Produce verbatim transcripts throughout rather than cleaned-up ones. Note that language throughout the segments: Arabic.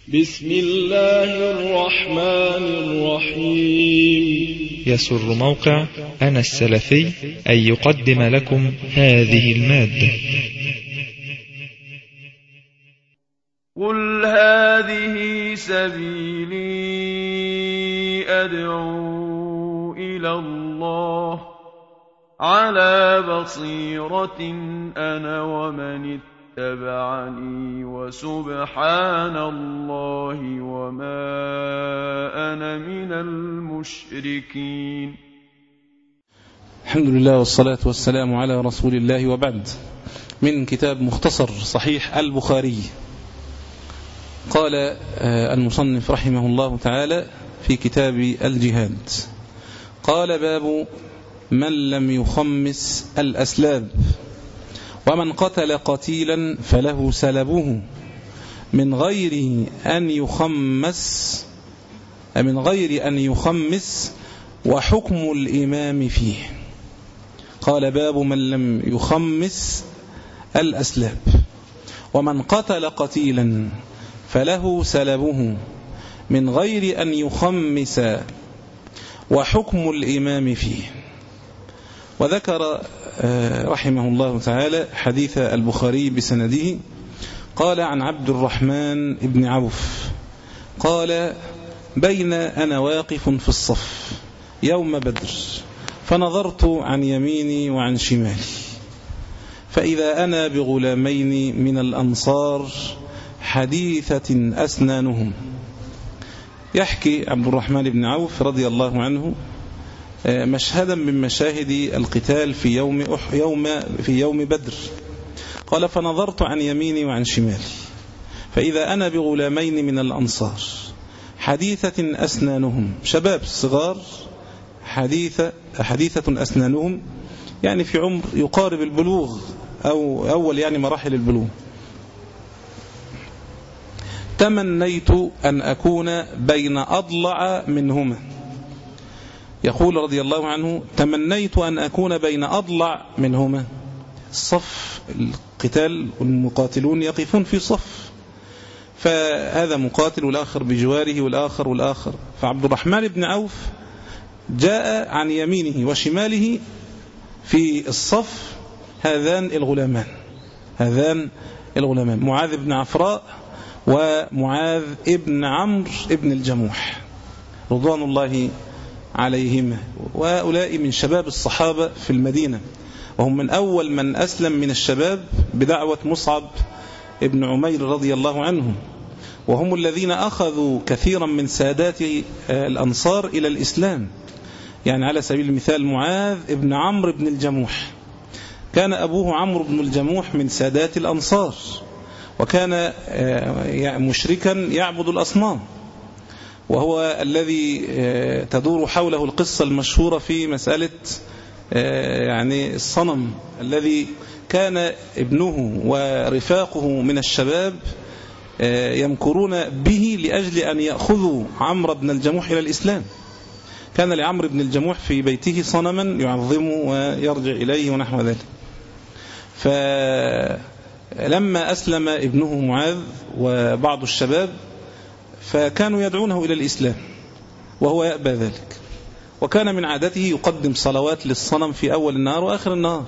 بسم الله الرحمن الرحيم. يسر موقع أنا السلفي أن يقدم لكم هذه المادة. قل هذه سبيلي أدعو إلى الله على بصيرة أنا ومن اتبعني وسبحان الله وما أنا من المشركين. الحمد لله والصلاة والسلام على رسول الله، وبعد. من كتاب مختصر صحيح البخاري. قال المصنف رحمه الله تعالى في كتاب الجهاد، قال: باب من لم يخمس الأسلاب، ومن قتل قتيلا فله سلبه من غير أن يخمس من غير أن يخمس وحكم الإمام فيه. قال: باب من لم يخمس الأسلاب، ومن قتل قتيلا فله سلبه من غير أن يخمس وحكم الإمام فيه. وذكر رحمه الله تعالى حديث البخاري بسنده. قال: عن عبد الرحمن بن عوف قال: بين أنا واقف في الصف يوم بدر، فنظرت عن يميني وعن شمالي، فإذا أنا بغلامين من الأنصار حديثة أسنانهم. يحكي عبد الرحمن بن عوف رضي الله عنه مشهدا من مشاهد القتال في يوم يوم في يوم بدر. قال: فنظرت عن يميني وعن شمالي، فإذا أنا بغلامين من الأنصار حديثة أسنانهم، شباب صغار حديثة حديثة أسنانهم، يعني في عمر يقارب البلوغ أو أول يعني مراحل البلوغ. تمنيت أن أكون بين أضلع منهما. يقول رضي الله عنه: تمنيت أن أكون بين أضلع منهما. الصف القتال والمقاتلون يقفون في صف، فهذا مقاتل والآخر بجواره والآخر والآخر. فعبد الرحمن بن عوف جاء عن يمينه وشماله في الصف هذان الغلامان هذان الغلامان معاذ بن عفراء ومعاذ ابن عمرو ابن الجموح رضوان الله عليهما. وهؤلاء من شباب الصحابة في المدينة، وهم من أول من أسلم من الشباب بدعوة مصعب ابن عمير رضي الله عنه، وهم الذين أخذوا كثيرا من سادات الأنصار إلى الإسلام. يعني على سبيل المثال معاذ ابن عمرو بن الجموح كان أبوه عمرو بن الجموح من سادات الأنصار، وكان مشركا يعبد الأصنام، وهو الذي تدور حوله القصة المشهورة في مسألة يعني الصنم الذي كان ابنه ورفاقه من الشباب يمكرون به لأجل أن يأخذوا عمرو بن الجموح إلى الإسلام. كان لعمرو بن الجموح في بيته صنما يعظمه ويرجع إليه ونحو ذلك. فلما أسلم ابنه معاذ وبعض الشباب فكانوا يدعونه إلى الإسلام وهو يأبى ذلك، وكان من عادته يقدم صلوات للصنم في أول النهار وآخر النهار.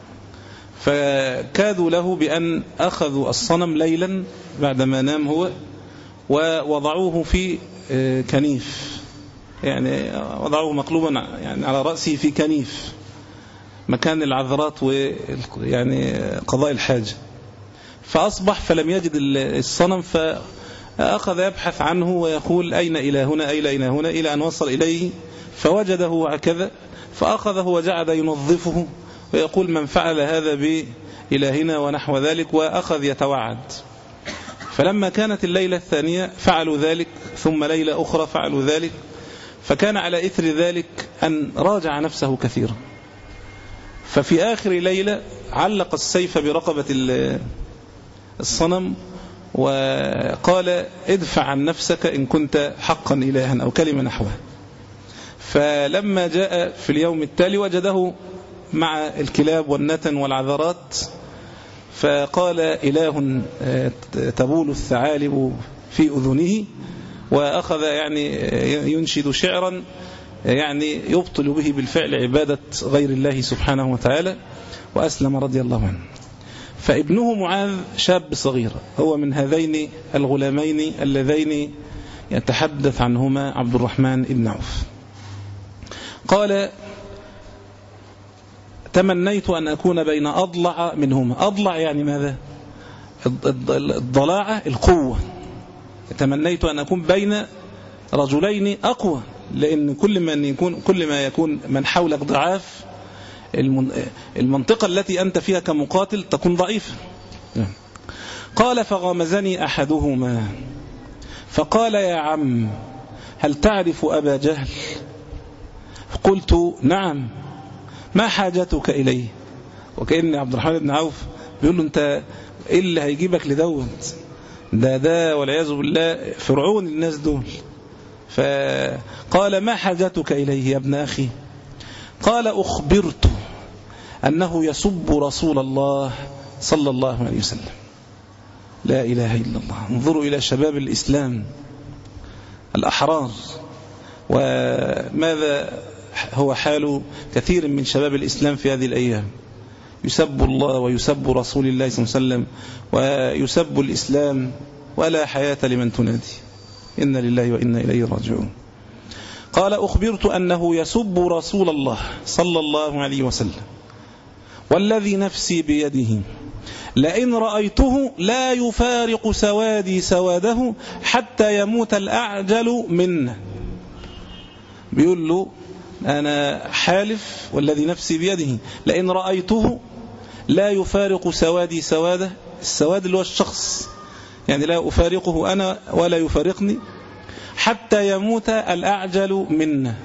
فكادوا له بأن أخذوا الصنم ليلا بعدما نام هو ووضعوه في كنيف، يعني وضعوه مقلوبا يعني على رأسه في كنيف مكان العذرات ويعني قضاء الحاجة. فأصبح فلم يجد الصنم، فأخذ يبحث عنه ويقول: أين إلهنا أين إلهنا، إلى أن وصل إليه فوجده هكذا، فأخذه وجعل ينظفه ويقول: من فعل هذا بإلهنا ونحو ذلك، وأخذ يتوعد. فلما كانت الليلة الثانية فعلوا ذلك، ثم ليلة أخرى فعلوا ذلك، فكان على إثر ذلك أن راجع نفسه كثيرا. ففي آخر ليلة علق السيف برقبة الصنم وقال: ادفع عن نفسك إن كنت حقا إلها، أو كلمة نحوها. فلما جاء في اليوم التالي وجده مع الكلاب والنتن والعذرات، فقال: إله تبول الثعالب في أذنه، وأخذ يعني ينشد شعرا يعني يبطل به بالفعل عبادة غير الله سبحانه وتعالى، وأسلم رضي الله عنه. فابنه معاذ شاب صغير، هو من هذين الغلامين اللذين يتحدث عنهما عبد الرحمن بن عوف. قال: تمنيت أن أكون بين أضلع منهما. أضلع يعني ماذا؟ الضلاعة القوة. تمنيت أن أكون بين رجلين أقوى، لأن كل ما يكون كل ما يكون من حولك ضعاف، المنطقة التي أنت فيها كمقاتل تكون ضعيفة. قال: فغمزني أحدهما فقال: يا عم، هل تعرف أبا جهل؟ قلت: نعم، ما حاجتك إليه؟ وكأن عبد الرحمن بن عوف بيقول له: أنت إيه اللي هيجيبك لدوت؟ ده ده والعياذ بالله فرعون الناس دول. فقال: ما حاجتك إليه يا ابن أخي؟ قال: أخبرت أنه يسب رسول الله صلى الله عليه وسلم. لا إله إلا الله. انظروا إلى شباب الإسلام الأحرار، وماذا هو حال كثير من شباب الإسلام في هذه الأيام. يسب الله ويسب رسول الله صلى الله عليه وسلم ويسب الإسلام، ولا حياة لمن تنادي. إنا لله وإنا إليه راجعون. قال: أخبرت أنه يسب رسول الله صلى الله عليه وسلم، والذي نفسي بيده لئن رأيته لا يفارق سوادي سواده حتى يموت الأعجل منا. بيقول له: أنا حالف والذي نفسي بيده لئن رأيته لا يفارق سوادي سواده. السواد اللي هو الشخص، يعني لا أفارقه أنا ولا يفارقني حتى يموت الأعجل منا.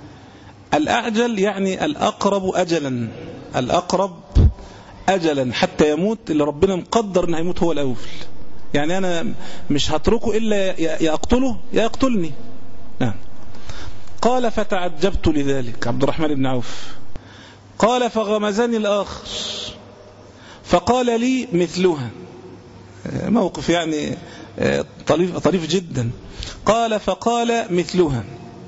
الأعجل يعني الأقرب أجلا، الأقرب أجلا حتى يموت، اللي ربنا مقدر أنه يموت هو الأول. يعني أنا مش هتركه إلا يقتله يقتلني. نعم. قال: فتعجبت لذلك عبد الرحمن بن عوف. قال: فغمزني الآخر فقال لي مثلها. موقف يعني طريف, طريف جدا. قال: فقال مثلها.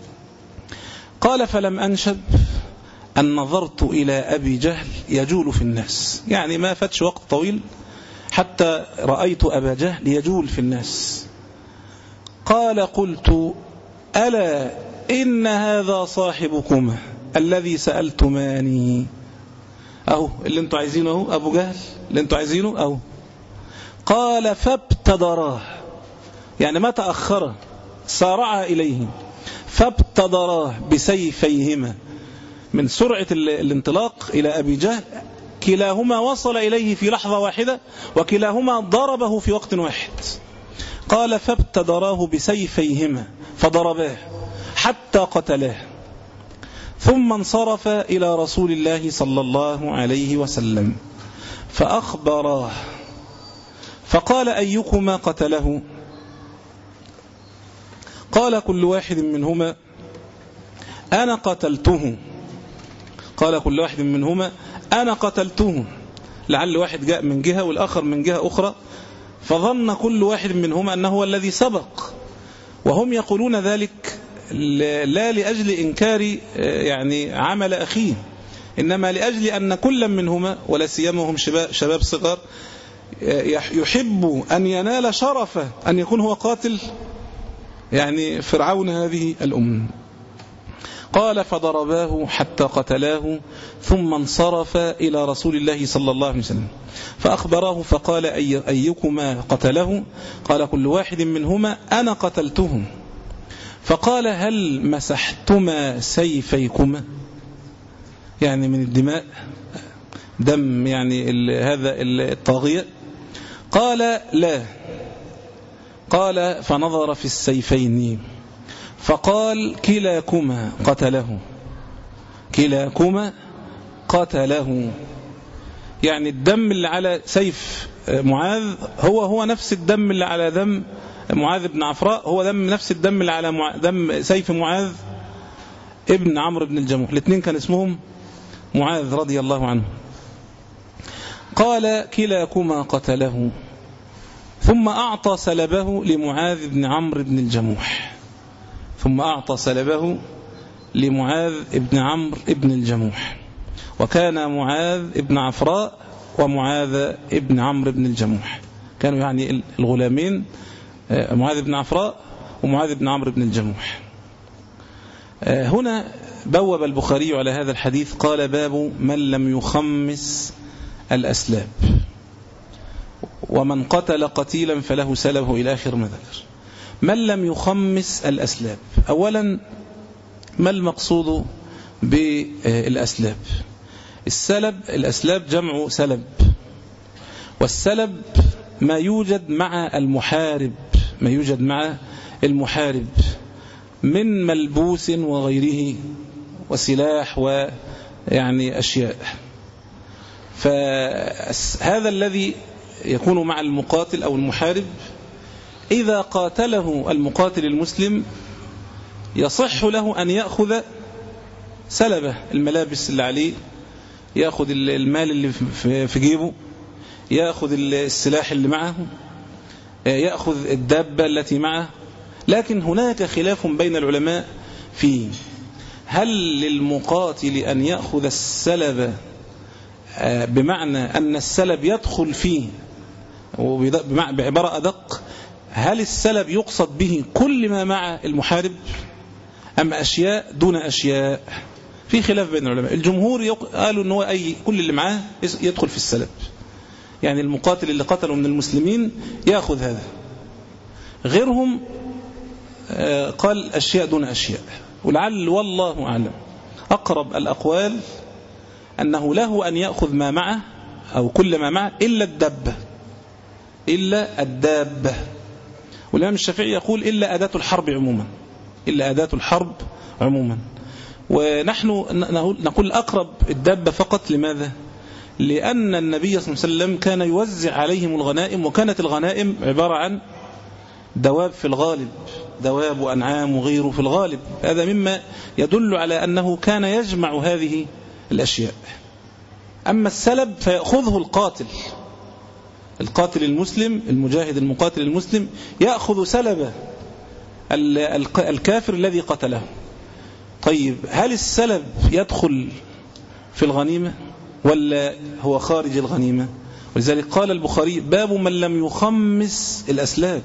قال: فلم أنشب أن نظرت إلى أبي جهل يجول في الناس. يعني ما فاتش وقت طويل حتى رأيت أبا جهل يجول في الناس. قال: قلت: ألا إن هذا صاحبكما الذي سألتماني. أهو اللي انتوا عايزينه، أهو أبو جهل اللي انتوا عايزينه أهو. قال: فابتدراه، يعني ما تأخر، سارع إليه. فابتدراه بسيفيهما. من سرعة الانطلاق إلى أبي جهل كلاهما وصل إليه في لحظة واحدة، وكلاهما ضربه في وقت واحد. قال: فابتدراه بسيفيهما فضرباه حتى قتلاه، ثم انصرف إلى رسول الله صلى الله عليه وسلم فأخبراه فقال: أيكما قتله؟ قال: كل واحد منهما أنا قتلته. قال: كل واحد منهما أنا قتلته. لعل واحد جاء من جهة والآخر من جهة أخرى، فظن كل واحد منهما أنه هو الذي سبق، وهم يقولون ذلك لا لأجل إنكار يعني عمل أخيه، إنما لأجل أن كل منهما ولا سيما هم شباب صغار يحب أن ينال شرفه أن يكون هو قاتل يعني فرعون هذه الأمة. قال: فضرباه حتى قتلاه، ثم انصرف إلى رسول الله صلى الله عليه وسلم فأخبراه فقال: أي أيكما قتله؟ قال: كل واحد منهما أنا قتلته. فقال: هل مسحتما سيفيكما؟ يعني من الدماء، دم يعني هذا الطاغية. قال: لا. قال: فنظر في السيفين فقال: كلاكما قتله، كلاكما قتله. يعني الدم اللي على سيف معاذ هو هو نفس الدم اللي على دم معاذ بن عفراء، هو دم نفس الدم اللي على مع... دم سيف معاذ ابن عمرو بن الجموح. الاثنين كان اسمهم معاذ رضي الله عنه. قال: كلاكما قتله، ثم أعطى سلبه لمعاذ بن عمرو بن الجموح ثم أعطى سلبه لمعاذ بن عمرو بن الجموح وكان معاذ بن عفراء ومعاذ بن عمرو بن الجموح كانوا يعني الغلامين معاذ بن عفراء ومعاذ بن عمرو بن الجموح. هنا بوب البخاري على هذا الحديث قال باب من لم يخمس الأسلاب ومن قتل قتيلا فله سلبه إلى آخر ما ذكر. من لم يخمس الأسلاب، أولا ما المقصود بالأسلاب؟ السلب الأسلاب جمع سلب، والسلب ما يوجد مع المحارب ما يوجد مع المحارب من ملبوس وغيره وسلاح ويعني أشياء. فهذا الذي يكون مع المقاتل أو المحارب إذا قاتله المقاتل المسلم يصح له أن يأخذ سلبه، الملابس اللي عليه، يأخذ المال اللي في جيبه، يأخذ السلاح اللي معه، يأخذ الدابة التي معه. لكن هناك خلاف بين العلماء فيه، هل للمقاتل أن يأخذ السلب بمعنى أن السلب يدخل فيه، بعبارة أدق، هل السلب يقصد به كل ما مع المحارب أم أشياء دون أشياء؟ في خلاف بين العلماء. الجمهور قالوا أنه أي كل اللي معاه يدخل في السلب، يعني المقاتل اللي قتله من المسلمين يأخذ هذا. غيرهم قال أشياء دون أشياء، ولعل والله أعلم أقرب الأقوال أنه له أن يأخذ ما معه أو كل ما معه إلا الدابة إلا الدابة. والإمام الشافعي يقول إلا أداة الحرب عموما إلا أداة الحرب عموما. ونحن نقول أقرب الدابة فقط. لماذا؟ لأن النبي صلى الله عليه وسلم كان يوزع عليهم الغنائم، وكانت الغنائم عبارة عن دواب في الغالب، دواب وأنعام وغيره في الغالب. هذا مما يدل على أنه كان يجمع هذه الأشياء. أما السلب فيأخذه القاتل القاتل المسلم المجاهد المقاتل المسلم يأخذ سلب الكافر الذي قتله. طيب هل السلب يدخل في الغنيمة ولا هو خارج الغنيمة؟ ولذلك قال البخاري باب من لم يخمس الأسلاب.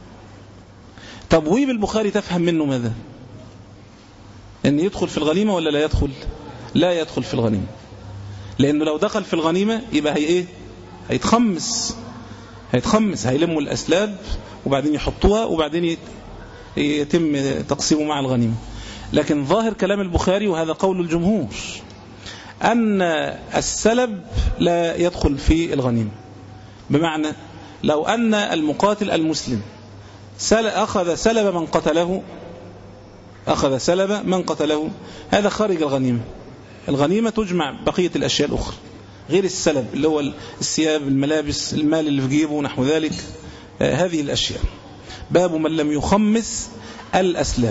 تبويب البخاري تفهم منه ماذا؟ أن يدخل في الغنيمة ولا لا يدخل؟ لا يدخل في الغنيمة، لأنه لو دخل في الغنيمة يبقى هي إيه؟ هيتخمس هيتخمس هيلموا الأسلاب وبعدين يحطوها وبعدين يتم تقسيمه مع الغنيمة. لكن ظاهر كلام البخاري وهذا قول الجمهور أن السلب لا يدخل في الغنيمة. بمعنى لو أن المقاتل المسلم أخذ سلب من قتله أخذ سلب من قتله هذا خارج الغنيمة. الغنيمة تجمع بقية الأشياء الأخرى غير السلب اللي هو الثياب، الملابس، المال اللي في جيبه ونحو ذلك، هذه الأشياء. باب من لم يخمس الأسلاب.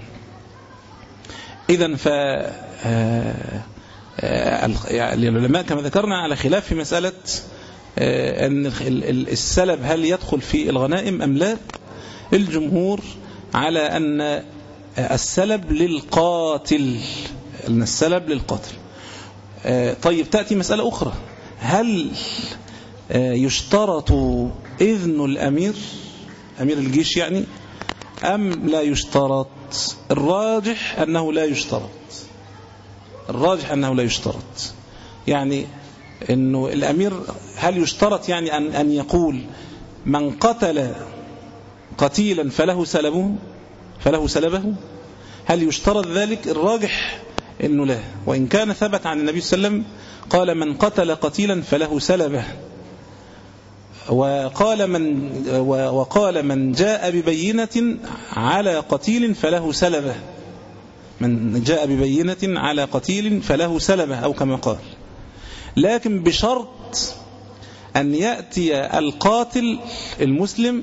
إذن ف العلماء كما ذكرنا على خلاف في مسألة أن السلب هل يدخل في الغنائم أم لا. الجمهور على أن السلب للقاتل أن السلب للقاتل. طيب تأتي مسألة أخرى، هل يشترط إذن الأمير أمير الجيش يعني أم لا يشترط؟ الراجح أنه لا يشترط الراجح أنه لا يشترط. يعني أنه الأمير هل يشترط يعني أن, أن يقول من قتل قتيلا فله سلبه فله سلبه هل يشترط ذلك؟ الراجح أنه لا. وإن كان ثبت عن النبي صلى الله عليه وسلم قال من قتل قتيلا فله سلبه، وقال من وقال من جاء ببينة على قتيل فله سلبه من جاء ببينة على قتيل فله سلبه أو كما قال. لكن بشرط أن يأتي القاتل المسلم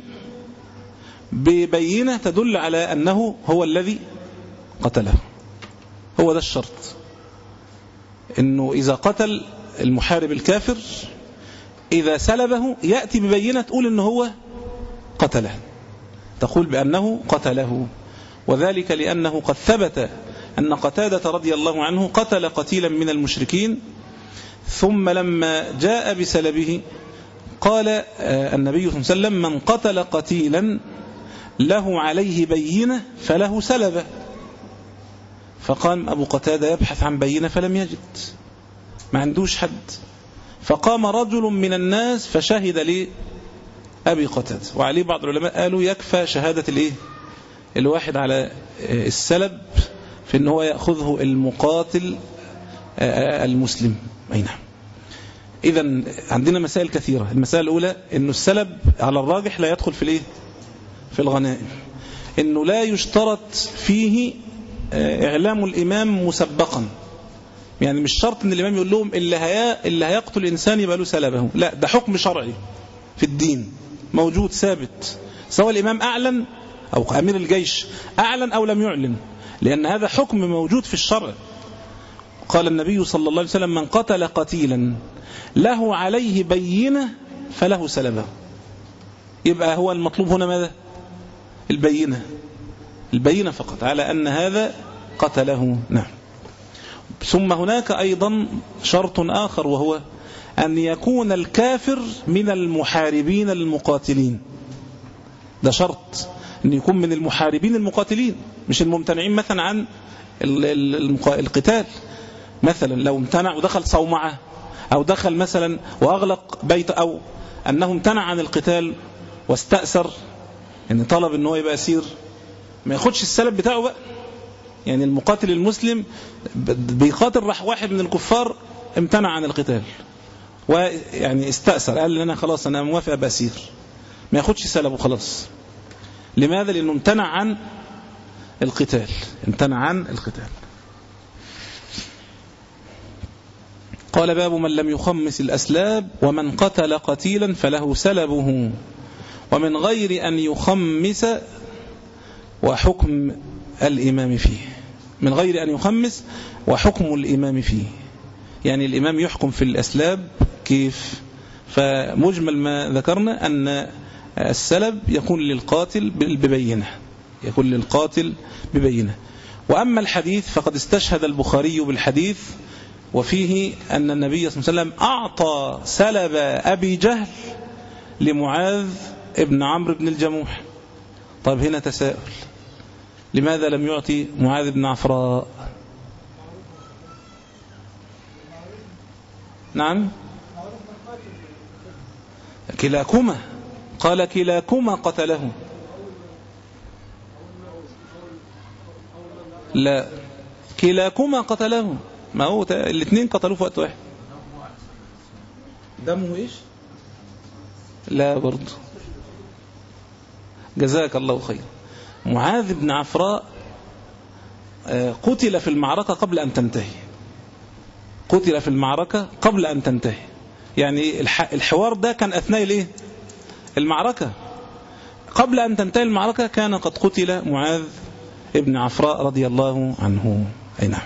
ببينة تدل على أنه هو الذي قتله. هو ده الشرط، أنه إذا قتل المحارب الكافر إذا سلبه يأتي ببينة تقول أنه هو قتله، تقول بأنه قتله، وذلك لأنه قد ثبت أن قتادة رضي الله عنه قتل قتيلا من المشركين، ثم لما جاء بسلبه قال النبي صلى الله عليه وسلم: من قتل قتيلا له عليه بينة فله سلبه. فقام أبو قتادة يبحث عن بينة فلم يجد، ما عندوش حد، فقام رجل من الناس فشهد لأبي قتادة. وعليه بعض العلماء قالوا يكفى شهادة الإيه؟ الواحد على السلب في أنه يأخذه المقاتل المسلم. أي نعم. إذن عندنا مسائل كثيرة. المسألة الأولى أنه السلب على الراجح لا يدخل في الإيه؟ في الغنائم. أنه لا يشترط فيه إعلام الإمام مسبقا، يعني مش شرط أن الإمام يقول لهم اللي, هي... اللي هيقتل إنسان يبقى له سلبه، لا، ده حكم شرعي في الدين موجود ثابت، سواء الإمام أعلن أو أمير الجيش أعلن أو لم يعلن، لأن هذا حكم موجود في الشرع. قال النبي صلى الله عليه وسلم: من قتل قتيلا له عليه بينة فله سلبه. يبقى هو المطلوب هنا ماذا؟ البينة، البينة فقط على أن هذا قتله. نعم. ثم هناك أيضا شرط آخر، وهو أن يكون الكافر من المحاربين المقاتلين. ده شرط، أن يكون من المحاربين المقاتلين، مش الممتنعين مثلا عن القتال. مثلا لو امتنع ودخل صومعة، أو دخل مثلا وأغلق بيت، أو أنه امتنع عن القتال واستأثر، يعني طلب أنه يبقى أسير، ما ياخدش السلب بتاعه بقى. يعني المقاتل المسلم بيقاتل، راح واحد من الكفار امتنع عن القتال ويعني استأثر، قال لنا خلاص أنا موافق بأسير، ما ياخدش سلبه خلاص. لماذا؟ لأنه امتنع عن القتال، امتنع عن القتال. قال: باب من لم يخمس الأسلاب، ومن قتل قتيلا فله سلبه، ومن غير أن يخمس وحكم الإمام فيه. من غير أن يخمس وحكم الإمام فيه، يعني الإمام يحكم في الأسلاب كيف؟ فمجمل ما ذكرنا أن السلب يكون للقاتل ببينة، يكون للقاتل ببينة. وأما الحديث فقد استشهد البخاري بالحديث، وفيه أن النبي صلى الله عليه وسلم أعطى سلب أبي جهل لمعاذ ابن عمرو بن الجموح. طيب هنا تساؤل، لماذا لم يعطي معاذ بن عفراء؟ نعم، كلاكما، قال كلاكما قتله. لا، كلاكما قتله، ما هو الاثنين قتلوه في وقت واحد. دمه ايش؟ لا برضه. جزاك الله خير. معاذ بن عفراء قتل في المعركة قبل أن تنتهي، قتل في المعركة قبل أن تنتهي، يعني الحوار ده كان أثناء الايه؟ المعركة. قبل أن تنتهي المعركة كان قد قتل معاذ ابن عفراء رضي الله عنه. أي نعم.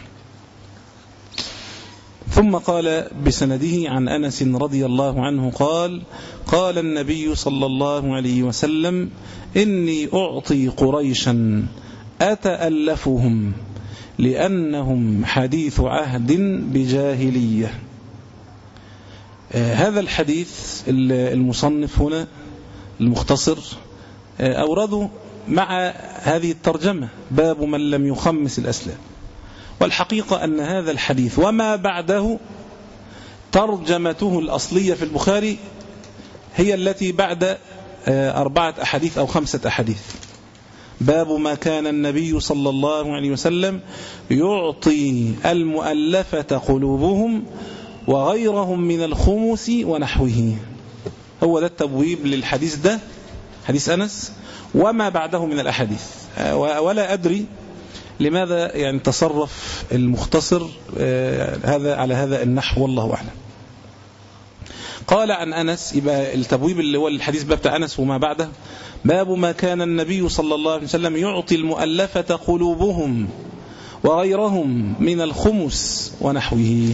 ثم قال بسنده عن أنس رضي الله عنه قال: قال النبي صلى الله عليه وسلم: إني أعطي قريشا أتألفهم لأنهم حديث عهد بجاهلية. آه هذا الحديث المصنف هنا المختصر آه أورده مع هذه الترجمة: باب من لم يخمس الأسلام. والحقيقة أن هذا الحديث وما بعده ترجمته الأصلية في البخاري هي التي بعد أربعة أحاديث أو خمسة أحاديث. باب ما كان النبي صلى الله عليه وسلم يعطي المؤلفة قلوبهم وغيرهم من الخمس ونحوه. هو ده التبويب للحديث ده، حديث أنس وما بعده من الأحاديث. ولا أدري لماذا يعني تصرف المختصر هذا على هذا النحو، والله أعلم. قال عن أنس، يبقى التبويب اللي هو الحديث باب بتاع أنس وما بعده: باب ما كان النبي صلى الله عليه وسلم يعطي المؤلفة قلوبهم وغيرهم من الخمس ونحوه.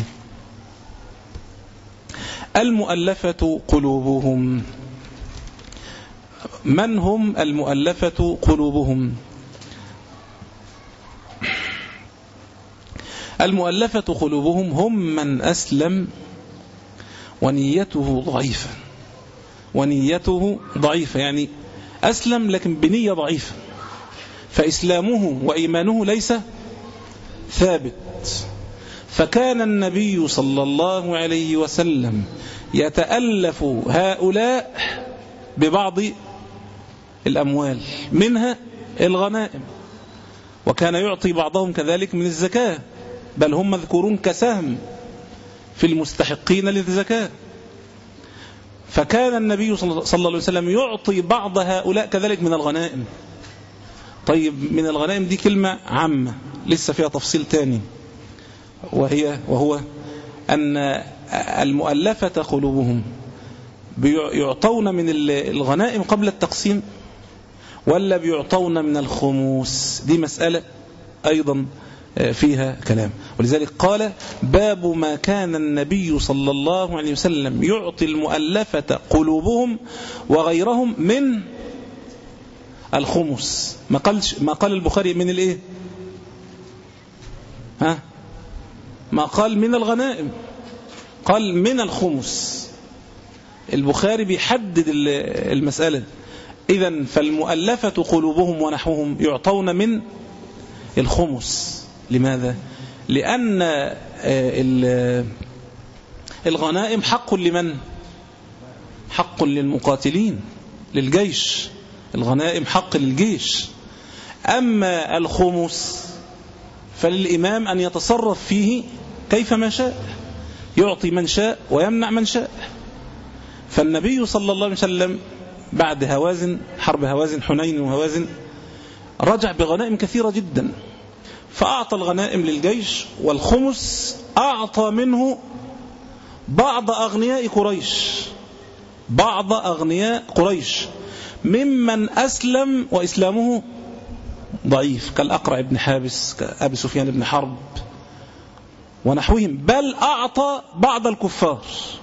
المؤلفة قلوبهم، من هم المؤلفة قلوبهم؟ المؤلفة قلوبهم هم من أسلم ونيته ضعيفة، ونيته ضعيفة يعني أسلم لكن بنية ضعيفة، فإسلامه وإيمانه ليس ثابت. فكان النبي صلى الله عليه وسلم يتألف هؤلاء ببعض الأموال منها الغنائم، وكان يعطي بعضهم كذلك من الزكاة، بل هم مذكورون كسهم في المستحقين للزكاة. فكان النبي صلى الله عليه وسلم يعطي بعض هؤلاء كذلك من الغنائم. طيب من الغنائم دي كلمة عامة لسه فيها تفصيل تاني، وهي وهو أن المؤلفة قلوبهم بيعطون من الغنائم قبل التقسيم ولا بيعطون من الخموس؟ دي مسألة أيضا فيها كلام. ولذلك قال باب ما كان النبي صلى الله عليه وسلم يعطي المؤلفة قلوبهم وغيرهم من الخمس. ما قالش ما قال البخاري من الايه؟ ها ما قال من الغنائم، قال من الخمس. البخاري بيحدد المسألة. إذن فالمؤلفة قلوبهم ونحوهم يعطون من الخمس. لماذا؟ لأن الغنائم حق لمن؟ حق للمقاتلين للجيش، الغنائم حق للجيش. أما الخمس فللإمام أن يتصرف فيه كيفما شاء، يعطي من شاء ويمنع من شاء. فالنبي صلى الله عليه وسلم بعد هوازن، حرب هوازن، حنين وهوازن، رجع بغنائم كثيرة جدا، فأعطى الغنائم للجيش، والخمس أعطى منه بعض أغنياء قريش، بعض أغنياء قريش ممن أسلم وإسلامه ضعيف، كالأقرع بن حابس، كأبي سفيان بن حرب ونحوهم. بل أعطى بعض الكفار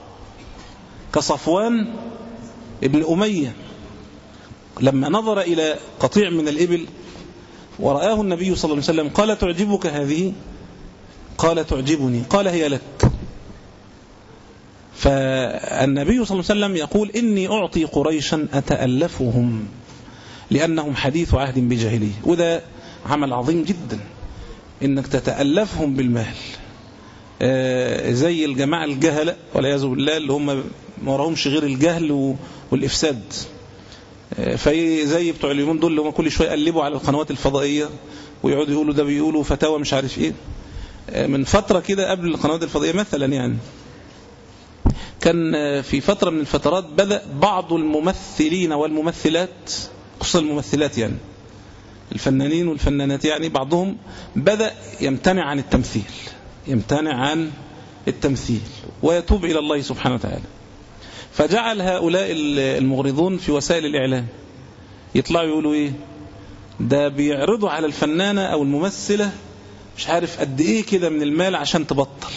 كصفوان ابن أمية، لما نظر إلى قطيع من الإبل ورآه النبي صلى الله عليه وسلم قال تعجبك هذه؟ قال تعجبني. قال هي لك. فالنبي صلى الله عليه وسلم يقول إني أعطي قريشا أتألفهم لأنهم حديث عهد بجاهلية. وده عمل عظيم جدا إنك تتألفهم بالمال، زي الجماعة الجهلة والعياذ بالله اللي هم ما وراهمش غير الجهل والإفساد. فزي بتوع اليومين دول اللي هم كل شوية يقلبوا على القنوات الفضائية ويقعدوا يقولوا ده بيقولوا فتاوى مش عارف ايه. من فترة كده قبل القنوات الفضائية مثلا، يعني كان في فترة من الفترات بدأ بعض الممثلين والممثلات، خصوصا الممثلات يعني الفنانين والفنانات، يعني بعضهم بدأ يمتنع عن التمثيل، يمتنع عن التمثيل ويتوب إلى الله سبحانه وتعالى. فجعل هؤلاء المغرضون في وسائل الإعلام يطلعوا يقولوا إيه؟ ده بيعرضوا على الفنانة أو الممثلة مش عارف قد إيه كده من المال عشان تبطل،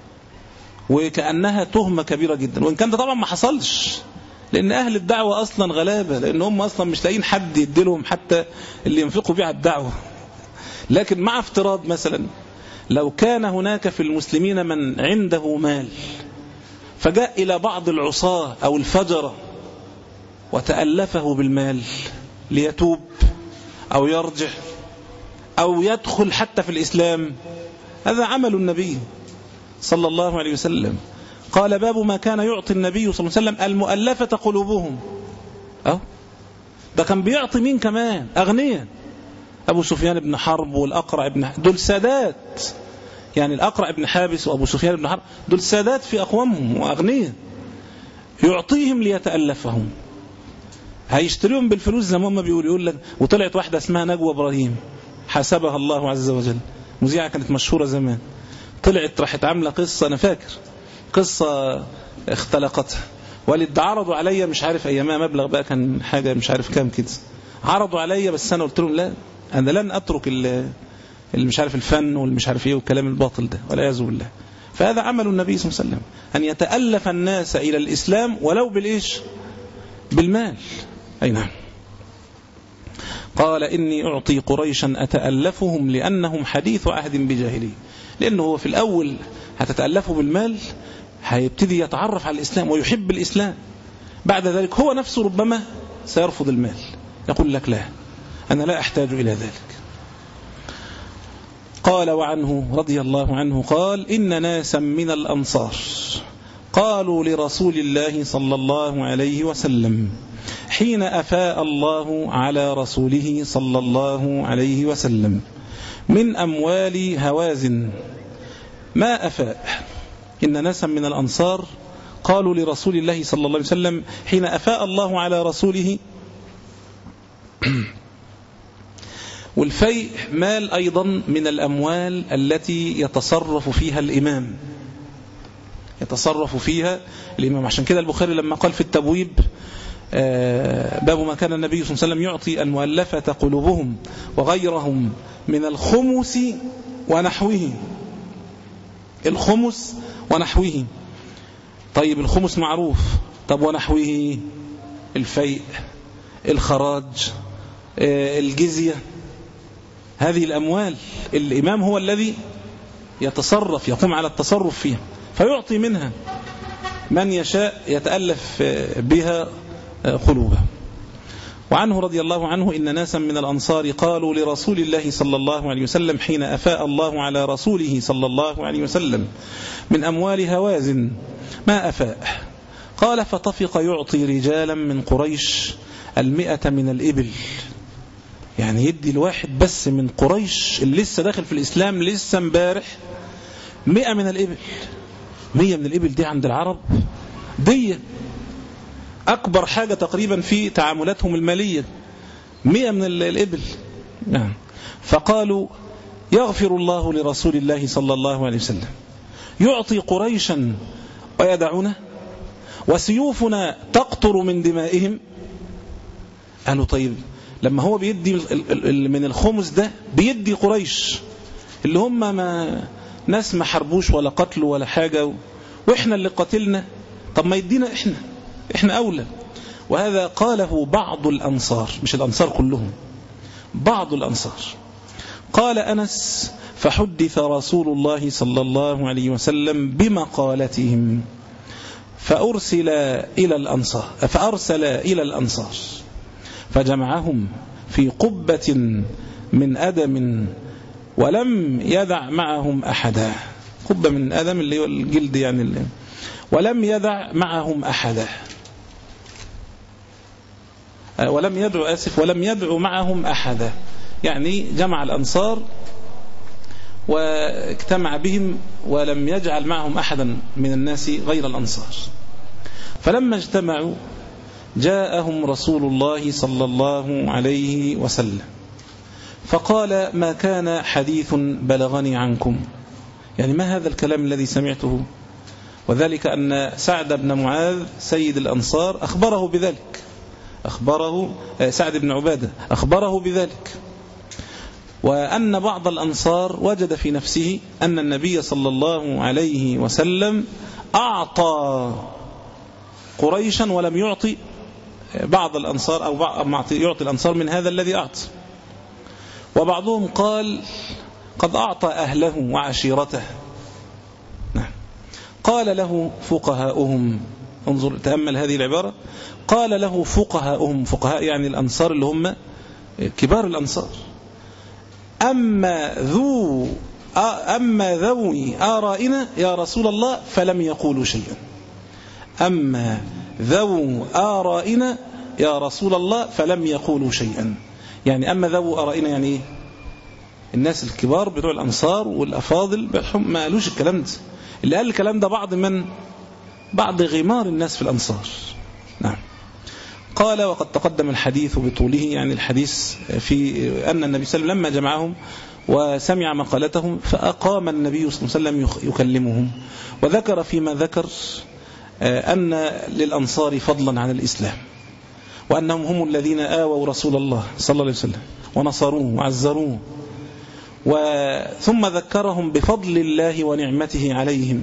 وكأنها تهمة كبيرة جدا. وإن كان ده طبعا ما حصلش، لأن أهل الدعوة أصلا غلابة، لأن هم أصلا مش لاقيين حد يديلهم حتى اللي ينفقوا بيه على الدعوة. لكن مع افتراض مثلا لو كان هناك في المسلمين من عنده مال فجاء إلى بعض العصاة أو الفجرة وتألفه بالمال ليتوب أو يرجع أو يدخل حتى في الإسلام، هذا عمل النبي صلى الله عليه وسلم. قال باب ما كان يعطي النبي صلى الله عليه وسلم المؤلفة قلوبهم. أو ده كان بيعطي مين كمان؟ أغنياء، أبو سفيان بن حرب والأقرع بن حرب، دول سادات، يعني الأقرع بن حابس وأبو سفيان بن حرب دول سادات في أقوامهم وأغنياء، يعطيهم ليتألفهم، هيشتريهم بالفلوس زي ما هم بيقولوا. يقول لك وطلعت واحدة اسمها نجوى إبراهيم حسبها الله عز وجل، مذيعة كانت مشهورة زمان، طلعت راحت عاملة قصة، أنا فاكر قصة اختلقتها، والد عرضوا عليا مش عارف أيامها مبلغ بقى كان حاجة مش عارف كام كده، عرضوا عليا بس أنا قلت لهم لا، أنا لن أترك اللي مش عارف الفن والمش عارف إيه والكلام الباطل ده والعياذ بالله. فهذا عمل النبي صلى الله عليه وسلم، أن يتألف الناس إلى الإسلام ولو بالإيش؟ بالمال. أي نعم. قال إني أعطي قريشا أتألفهم لأنهم حديث عهد بجاهلية. لأنه هو في الأول هتتألفه بالمال، هيبتدي يتعرف على الإسلام ويحب الإسلام. بعد ذلك هو نفسه ربما سيرفض المال، يقول لك لا، أنا لا أحتاج إلى ذلك. قال وعنه رضي الله عنه قال إن ناسا من الأنصار قالوا لرسول الله صلى الله عليه وسلم حين أفاء الله على رسوله صلى الله عليه وسلم من أموال هوازن ما أفاء. إن ناسا من الأنصار قالوا لرسول الله صلى الله عليه وسلم حين أفاء الله على رسوله. والفيء مال أيضا من الأموال التي يتصرف فيها الإمام، يتصرف فيها الإمام. عشان كده البخاري لما قال في التبويب باب ما كان النبي صلى الله عليه وسلم يعطي المؤلفة قلوبهم وغيرهم من الخمس ونحوه. الخمس ونحوه، طيب الخمس معروف، طب ونحوه الفيء، الخراج، الجزية، هذه الأموال الإمام هو الذي يتصرف، يقوم على التصرف فيها، فيعطي منها من يشاء يتألف بها قلوبه. وعنه رضي الله عنه إن ناسا من الأنصار قالوا لرسول الله صلى الله عليه وسلم حين أفاء الله على رسوله صلى الله عليه وسلم من أموال هوازن ما أفاء. قال فطفق يعطي رجالا من قريش المئة من الإبل، يعني يدي الواحد بس من قريش اللي لسه داخل في الإسلام لسه امبارح مئة من الإبل. مئة من الإبل دي عند العرب دي أكبر حاجة تقريبا في تعاملاتهم المالية، مئة من الإبل. نعم. فقالوا يغفر الله لرسول الله صلى الله عليه وسلم يعطي قريشا ويدعونه وسيوفنا تقطر من دمائهم. قالوا طيب لما هو بيدي من الخمس ده بيدي قريش اللي هم ما ناس ما حربوش ولا قتلوا ولا حاجة، وإحنا اللي قتلنا، طب ما يدينا إحنا إحنا أولى. وهذا قاله بعض الأنصار، مش الأنصار كلهم، بعض الأنصار. قال أنس فحدث رسول الله صلى الله عليه وسلم بمقالتهم فأرسل إلى الأنصار فأرسل إلى الأنصار فجمعهم في قبة من أدم ولم يدع معهم أحدا. قبة من أدم اللي هو الجلد يعني اللي ولم يدع معهم أحدا، ولم يدعو آسف ولم يدعو معهم أحدا، يعني جمع الأنصار واجتمع بهم ولم يجعل معهم أحدا من الناس غير الأنصار. فلما اجتمعوا جاءهم رسول الله صلى الله عليه وسلم فقال ما كان حديث بلغني عنكم، يعني ما هذا الكلام الذي سمعته؟ وذلك أن سعد بن معاذ سيد الأنصار أخبره بذلك، أخبره سعد بن عبادة أخبره بذلك، وأن بعض الأنصار وجد في نفسه أن النبي صلى الله عليه وسلم أعطى قريشا ولم يعطي بعض الأنصار أو يعطي الأنصار من هذا الذي أعطى. وبعضهم قال قد أعطى أهله وعشيرته. نعم. قال له فقهاؤهم، انظر تأمل هذه العبارة، قال له فقهاؤهم، فقهاء يعني الأنصار اللي هم كبار الأنصار، أما ذو أما ذوي آرائنا يا رسول الله فلم يقولوا شيئا. أما ذو آرائنا يا رسول الله فلم يقولوا شيئا، يعني أما ذو آرائنا يعني إيه؟ الناس الكبار بتوع الأنصار والأفاضل ما قالوش الكلام ده، اللي قال الكلام ده بعض من بعض غمار الناس في الأنصار. نعم. قال وقد تقدم الحديث بطوله، يعني الحديث في أن النبي صلى الله عليه وسلم لما جمعهم وسمع مقالتهم فأقام النبي صلى الله عليه وسلم يكلمهم، وذكر فيما ذكر أن للأنصار فضلا عن الإسلام، وأنهم هم الذين آووا رسول الله صلى الله عليه وسلم ونصروه وعزروه، وثم ذكرهم بفضل الله ونعمته عليهم.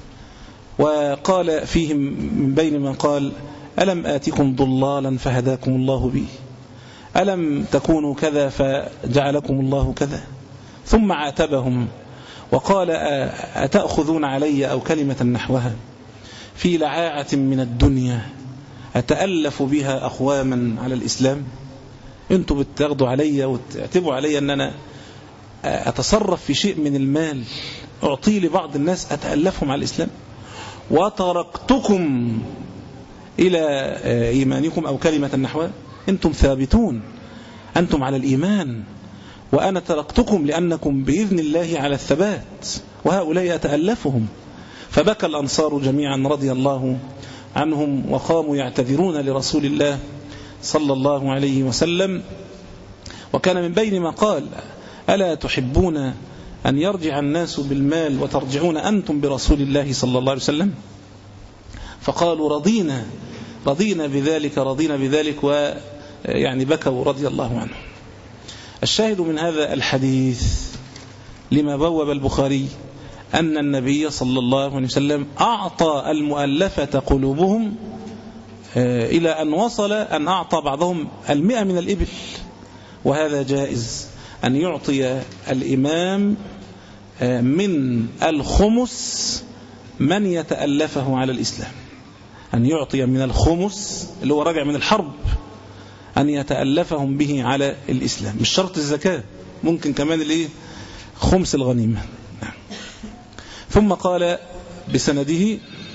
وقال فيهم من بين من قال ألم آتكم ضلالا فهداكم الله به، ألم تكونوا كذا فجعلكم الله كذا. ثم عاتبهم وقال أتأخذون علي أو كلمة نحوها في لعاعة من الدنيا أتألف بها أقواما على الإسلام. أنتم بتاخدوا علي وتعتبوا علي أن أنا أتصرف في شيء من المال أعطيه لبعض الناس أتألفهم على الإسلام، وتركتكم إلى إيمانكم أو كلمة نحوها. أنتم ثابتون، أنتم على الإيمان، وأنا تركتكم لأنكم بإذن الله على الثبات، وهؤلاء أتألفهم. فبكى الأنصار جميعا رضي الله عنهم وقاموا يعتذرون لرسول الله صلى الله عليه وسلم. وكان من بين ما قال ألا تحبون أن يرجع الناس بالمال وترجعون أنتم برسول الله صلى الله عليه وسلم؟ فقالوا رضينا رضينا بذلك رضينا بذلك ويعني بكوا رضي الله عنهم. الشاهد من هذا الحديث لما بوب البخاري أن النبي صلى الله عليه وسلم أعطى المؤلفة قلوبهم إلى أن وصل أن أعطى بعضهم المئة من الإبل، وهذا جائز أن يعطي الإمام من الخمس من يتألفه على الإسلام، أن يعطي من الخمس اللي هو راجع من الحرب أن يتألفهم به على الإسلام، مش شرط الزكاة، ممكن كمان الإيه خمس الغنيمة. ثم قال بسنده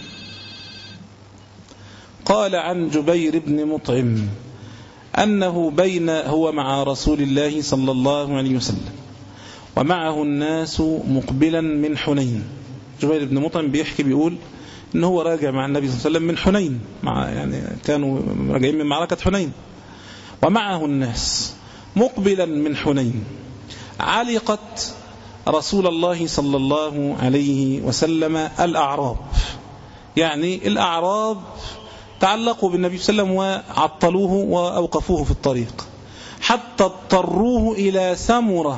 قال عن جبير بن مطعم أنه بين هو مع رسول الله صلى الله عليه وسلم ومعه الناس مقبلا من حنين. جبير بن مطعم بيحكي بيقول إن هو راجع مع النبي صلى الله عليه وسلم من حنين، مع يعني كانوا راجعين من معركة حنين، ومعه الناس مقبلا من حنين. علقت رسول الله صلى الله عليه وسلم الأعراب، يعني الأعراب تعلقوا بالنبي صلى الله عليه وسلم وعطلوه وأوقفوه في الطريق حتى اضطروه إلى سمرة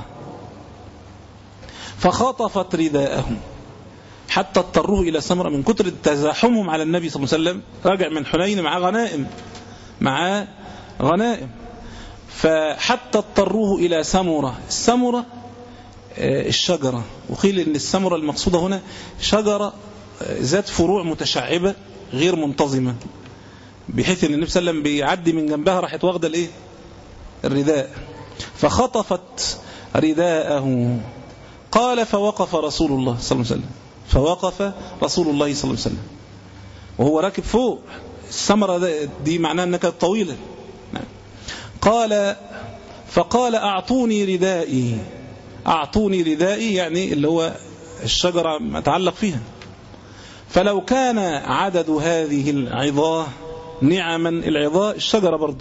فخطفت رداءهم، حتى اضطروه إلى سمرة من كتر تزاحمهم على النبي صلى الله عليه وسلم. راجع من حنين مع غنائم مع غنائم فحتى اضطروه إلى سمرة. السمرة الشجرة، وقيل إن السمرة المقصودة هنا شجرة ذات فروع متشعبة غير منتظمة، بحيث ان النبي صلى الله عليه وسلم بيعدي من جنبها راحت واخده الايه الرداء، فخطفت رداءه. قال فوقف رسول الله صلى الله عليه وسلم فوقف رسول الله صلى الله عليه وسلم وهو راكب فوق السمرة دي، معناها انها كانت طويلة. قال فقال أعطوني ردائي، أعطوني ردائي يعني اللي هو الشجرة متعلق فيها. فلو كان عدد هذه العظاه نعما، العظاه الشجرة برضه،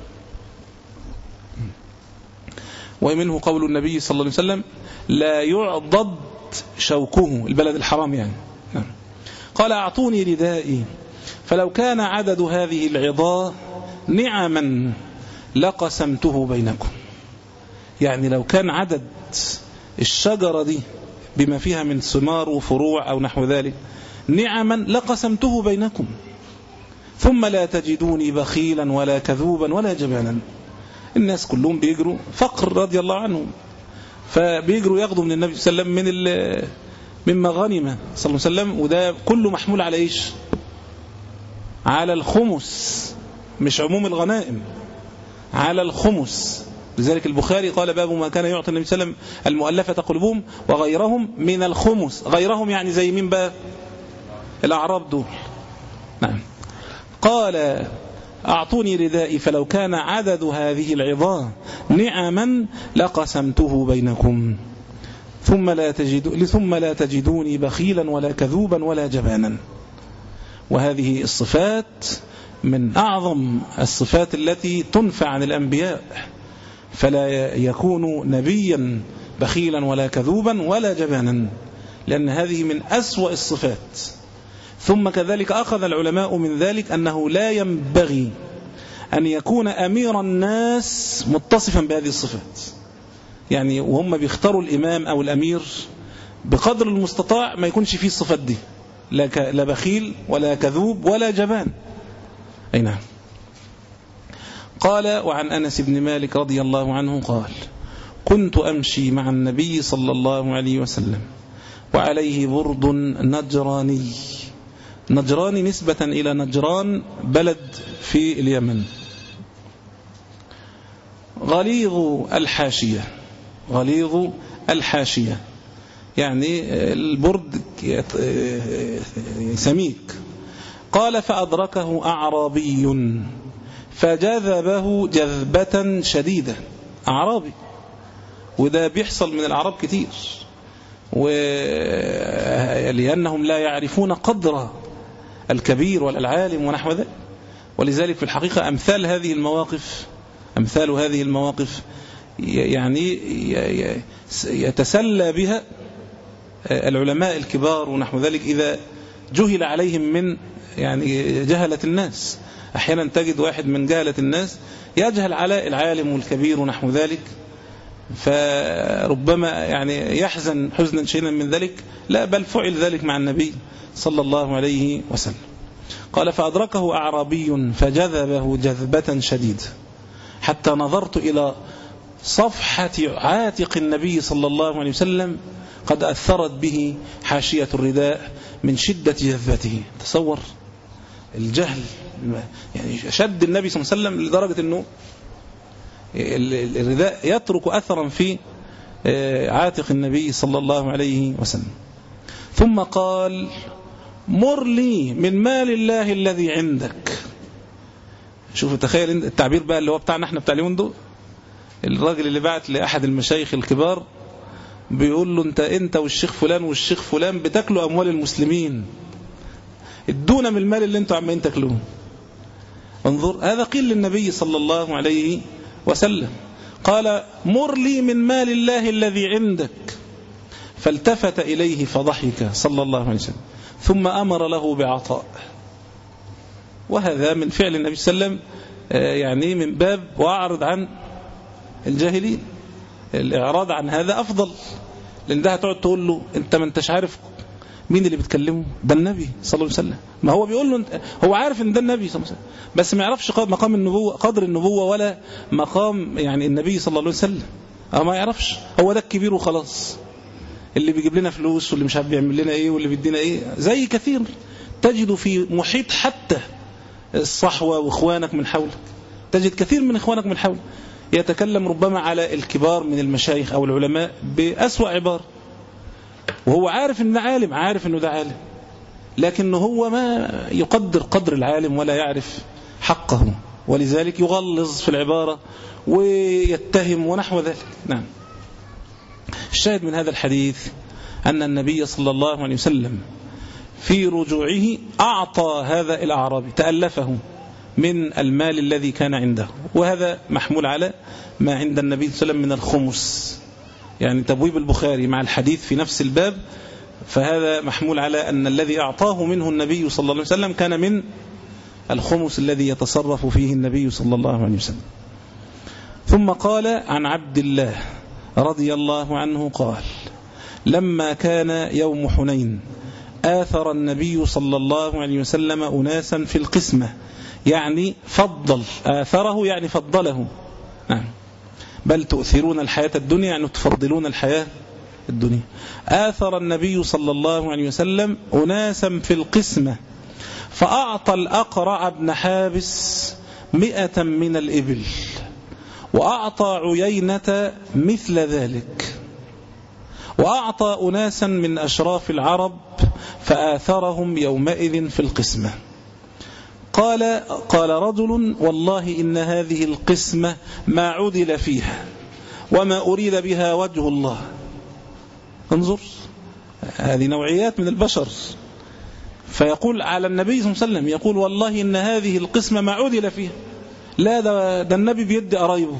ومنه قول النبي صلى الله عليه وسلم لا يعضد شوكه، البلد الحرام يعني. قال أعطوني ردائي فلو كان عدد هذه العظاه نعما لقسمته بينكم، يعني لو كان عدد الشجرة دي بما فيها من ثمار وفروع أو نحو ذلك نعما لقسمته بينكم، ثم لا تجدوني بخيلا ولا كذوبا ولا جبانا. الناس كلهم بيجروا فقر رضي الله عنهم، فبيجروا ياخذوا من النبي صلى الله عليه وسلم من من مغانمه صلى الله عليه وسلم، وده كله محمول على ايش؟ على الخمس، مش عموم الغنائم، على الخمس. لذلك البخاري قال باب ما كان يعطي النبي صلى الله عليه وسلم المؤلفة قلوبهم وغيرهم من الخمس. غيرهم يعني زي مين بقى؟ الأعراب دول. نعم. قال أعطوني ردائي فلو كان عدد هذه العظام نعما لقسمته بينكم، ثم لا تجد ثم لا تجدوني بخيلا ولا كذوبا ولا جبانا. وهذه الصفات من أعظم الصفات التي تنفع عن الأنبياء، فلا يكون نبيا بخيلا ولا كذوبا ولا جبانا، لأن هذه من أسوأ الصفات. ثم كذلك أخذ العلماء من ذلك أنه لا ينبغي أن يكون أمير الناس متصفا بهذه الصفات، يعني وهم بيختاروا الإمام أو الأمير بقدر المستطاع ما يكونش فيه الصفات دي، لا بخيل ولا كذوب ولا جبان. أي نعم. قال وعن أنس بن مالك رضي الله عنه قال كنت أمشي مع النبي صلى الله عليه وسلم وعليه برد نجراني. نجراني نسبة إلى نجران بلد في اليمن. غليظ الحاشية، غليظ الحاشية يعني البرد سميك. قال فأدركه أعرابي فجذبه جذبة شديدة. أعرابي، وده بيحصل من الأعراب كتير، ولأنهم لا يعرفون قدر الكبير والعالم ونحو ذلك. ولذلك في الحقيقة أمثال هذه المواقف أمثال هذه المواقف يعني يتسلى بها العلماء الكبار ونحو ذلك إذا جهل عليهم من يعني جهلة الناس. أحيانا تجد واحد من جهلة الناس يجهل على العالم والكبير ونحو ذلك، فربما يعني يحزن حزنا شيئا من ذلك. لا، بل فعل ذلك مع النبي صلى الله عليه وسلم. قال فأدركه أعرابي فجذبه جذبة شديدة حتى نظرت إلى صفحة عاتق النبي صلى الله عليه وسلم قد أثرت به حاشية الرداء من شدة جذبته. تصور الجهل، يعني شد النبي صلى الله عليه وسلم لدرجة أنه الرداء يترك أثرا في عاتق النبي صلى الله عليه وسلم. ثم قال مر لي من مال الله الذي عندك. شوف تخيل التعبير بقى اللي هو بتاعنا احنا بتاع اليومين دول. الراجل اللي بعت لأحد المشايخ الكبار بيقول له انت انت والشيخ فلان والشيخ فلان بتاكلوا أموال المسلمين، ادونا من المال اللي انتوا عمالين تاكلوه. انظر، هذا قيل للنبي صلى الله عليه وسلم. قال مر لي من مال الله الذي عندك. فالتفت إليه فضحك صلى الله عليه وسلم ثم أمر له بعطاء. وهذا من فعل النبي صلى الله عليه وسلم، يعني من باب وأعرض عن الجاهلين. الإعراض عن هذا أفضل، لأن ده هتقعد تقول له أنت ما أنتش عارف مين اللي بتكلمه، ده النبي صلى الله عليه وسلم. ما هو بيقول له انت، هو عارف ان ده النبي صلى الله عليه وسلم، بس ما يعرفش مقام النبوة، قدر النبوة، ولا مقام يعني النبي صلى الله عليه وسلم. اه ما يعرفش، هو ده الكبير وخلاص، اللي بيجيب لنا فلوس واللي مش عارف بيعمل لنا ايه واللي بيدينا ايه. زي كثير تجد في محيط حتى الصحوة واخوانك من حولك، تجد كثير من اخوانك من حولك يتكلم ربما على الكبار من المشايخ او العلماء بأسوأ عبارة، وهو عارف انه عالم، عارف انه ده عالم، لكنه هو ما يقدر قدر العالم ولا يعرف حقه، ولذلك يغلظ في العبارة ويتهم ونحو ذلك. نعم. الشاهد من هذا الحديث أن النبي صلى الله عليه وسلم في رجوعه أعطى هذا الأعرابي، تألفه من المال الذي كان عنده، وهذا محمول على ما عند النبي صلى الله عليه وسلم من الخمس، يعني تبويب البخاري مع الحديث في نفس الباب، فهذا محمول على أن الذي أعطاه منه النبي صلى الله عليه وسلم كان من الخمس الذي يتصرف فيه النبي صلى الله عليه وسلم. ثم قال عن عبد الله رضي الله عنه قال لما كان يوم حنين آثر النبي صلى الله عليه وسلم أناسا في القسمة، يعني فضل، آثره يعني فضله. نعم. بل تؤثرون الحياة الدنيا يعني تفضلون الحياة الدنيا. آثر النبي صلى الله عليه وسلم أناسا في القسمة فأعطى الأقرع بن حابس مئة من الإبل، وأعطى عيينة مثل ذلك، وأعطى أناسا من أشراف العرب فآثرهم يومئذ في القسمة. قال قال رجل والله إن هذه القسمة ما عدل فيها وما أريد بها وجه الله. انظر، هذه نوعيات من البشر. فيقول على النبي صلى الله عليه وسلم، يقول والله إن هذه القسمة ما عدل فيها، لا ده, ده النبي بيدي قرايبه.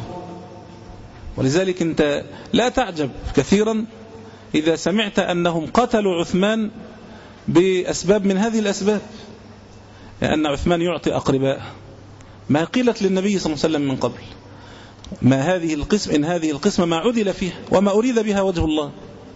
ولذلك أنت لا تعجب كثيرا إذا سمعت أنهم قتلوا عثمان بأسباب من هذه الأسباب، لأن عثمان يعطي أقرباء، ما قيلت للنبي صلى الله عليه وسلم من قبل، ما هذه القسم إن هذه القسمة ما عدل فيها وما أريد بها وجه الله.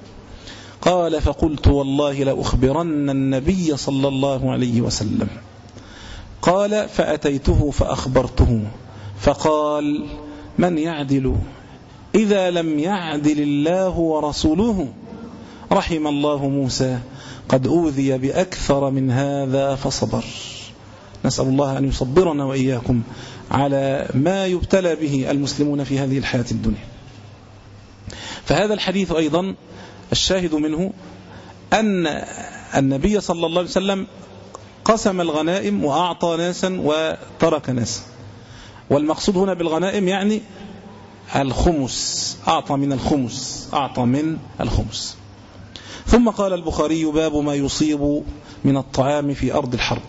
قال فقلت والله لأخبرن النبي صلى الله عليه وسلم. قال فأتيته فأخبرته فقال من يعدل إذا لم يعدل الله ورسوله؟ رحم الله موسى قد أوذي بأكثر من هذا فصبر. نسأل الله أن يصبرنا وإياكم على ما يبتلى به المسلمون في هذه الحياة الدنيا. فهذا الحديث أيضا الشاهد منه أن النبي صلى الله عليه وسلم قسم الغنائم وأعطى ناسا وترك ناسا، والمقصود هنا بالغنائم يعني الخمس، أعطى من الخمس أعطى من الخمس. ثم قال البخاري باب ما يصيب من الطعام في أرض الحرب.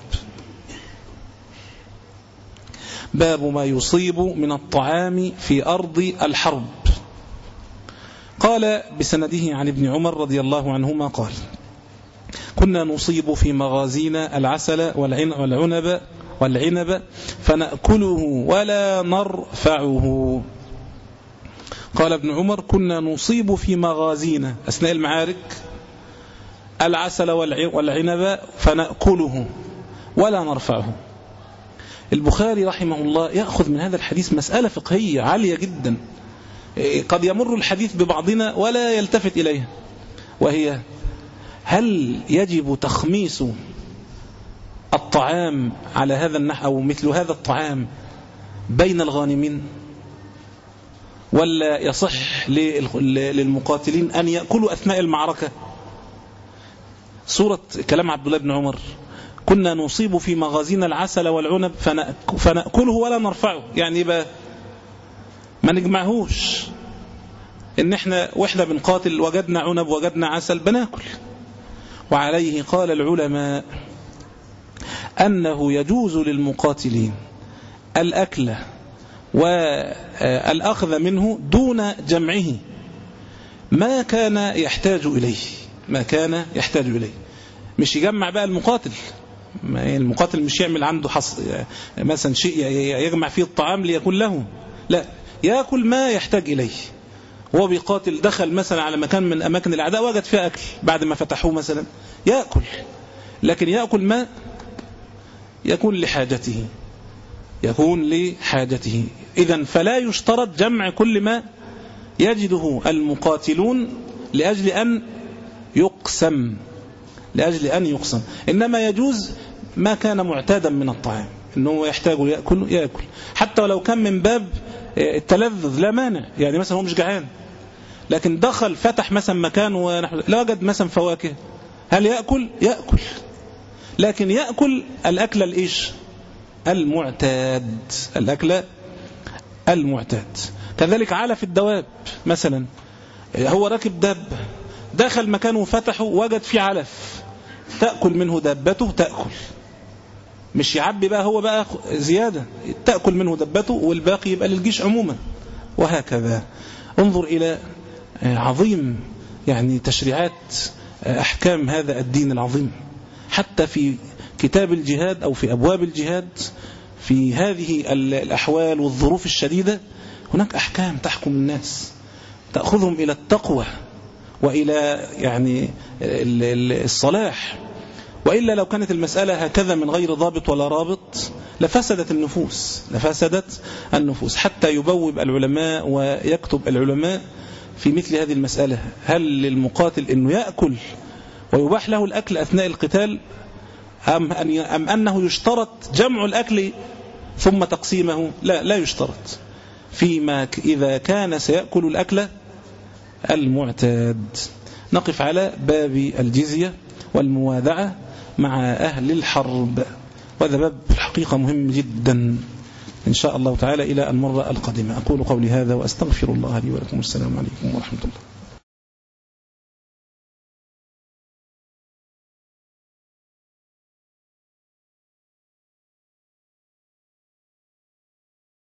باب ما يصيب من الطعام في أرض الحرب. قال بسنده عن ابن عمر رضي الله عنهما قال كنا نصيب في مغازينا العسل والعنب والعنب فنأكله ولا نرفعه. قال ابن عمر كنا نصيب في مغازينا أثناء المعارك العسل والعنب فنأكله ولا نرفعه. البخاري رحمه الله يأخذ من هذا الحديث مسألة فقهية عالية جدا، قد يمر الحديث ببعضنا ولا يلتفت إليها، وهي هل يجب تخميس الطعام على هذا النحو أو مثل هذا الطعام بين الغانمين، ولا يصح للمقاتلين أن يأكلوا أثناء المعركة؟ صورة كلام عبد الله بن عمر كنا نصيب في مغازينا العسل والعنب فنأكله ولا نرفعه، يعني بقى ما نجمعهوش، إن إحنا وإحنا بنقاتل وجدنا عنب وجدنا عسل بناكل. وعليه قال العلماء أنه يجوز للمقاتلين الأكل والأخذ منه دون جمعه ما كان يحتاج إليه، ما كان يحتاج إليه. مش يجمع بقى المقاتل، المقاتل مش يعمل عنده حص... مثلا شيء يجمع فيه الطعام ليكون له، لا، يأكل ما يحتاج إليه. هو بيقاتل دخل مثلا على مكان من أماكن الأعداء وجد فيه أكل بعد ما فتحوه مثلا يأكل، لكن يأكل ما يكون لحاجته، يكون لحاجته. إذن فلا يشترط جمع كل ما يجده المقاتلون لأجل أن يقسم لأجل أن يقسم إنما يجوز ما كان معتادا من الطعام، إنه يحتاج يأكل يأكل حتى ولو كان من باب التلذذ لا مانع. يعني مثلا هو مش جعان لكن دخل فتح مثلا مكان ونحن لا وجد مثلا فواكه، هل يأكل؟ يأكل، لكن يأكل الأكل الإيش المعتاد، الأكل المعتاد. كذلك علف الدواب مثلا، هو راكب داب دخل مكان وفتحه وجد فيه علف، تأكل منه دابته، تأكل، مش يعبي بقى هو بقى زيادة، تأكل منه دابته والباقي يبقى للجيش عموما. وهكذا انظر إلى عظيم يعني تشريعات أحكام هذا الدين العظيم. حتى في كتاب الجهاد أو في أبواب الجهاد في هذه الأحوال والظروف الشديدة هناك أحكام تحكم الناس تأخذهم إلى التقوى وإلى يعني الصلاح. وإلا لو كانت المسألة هكذا من غير ضابط ولا رابط لفسدت النفوس لفسدت النفوس حتى يبوب العلماء ويكتب العلماء في مثل هذه المسألة: هل للمقاتل أنه يأكل ويباح له الأكل أثناء القتال، أم, أم أنه يشترط جمع الأكل ثم تقسيمه؟ لا لا يشترط، فيما إذا كان سيأكل الأكل المعتاد. نقف على باب الجزية والموادعة مع أهل الحرب، وهذا باب الحقيقة مهم جدا إن شاء الله تعالى إلى المرة القادمة. أقول قولي هذا وأستغفر الله لي ولكم. السلام عليكم ورحمة الله.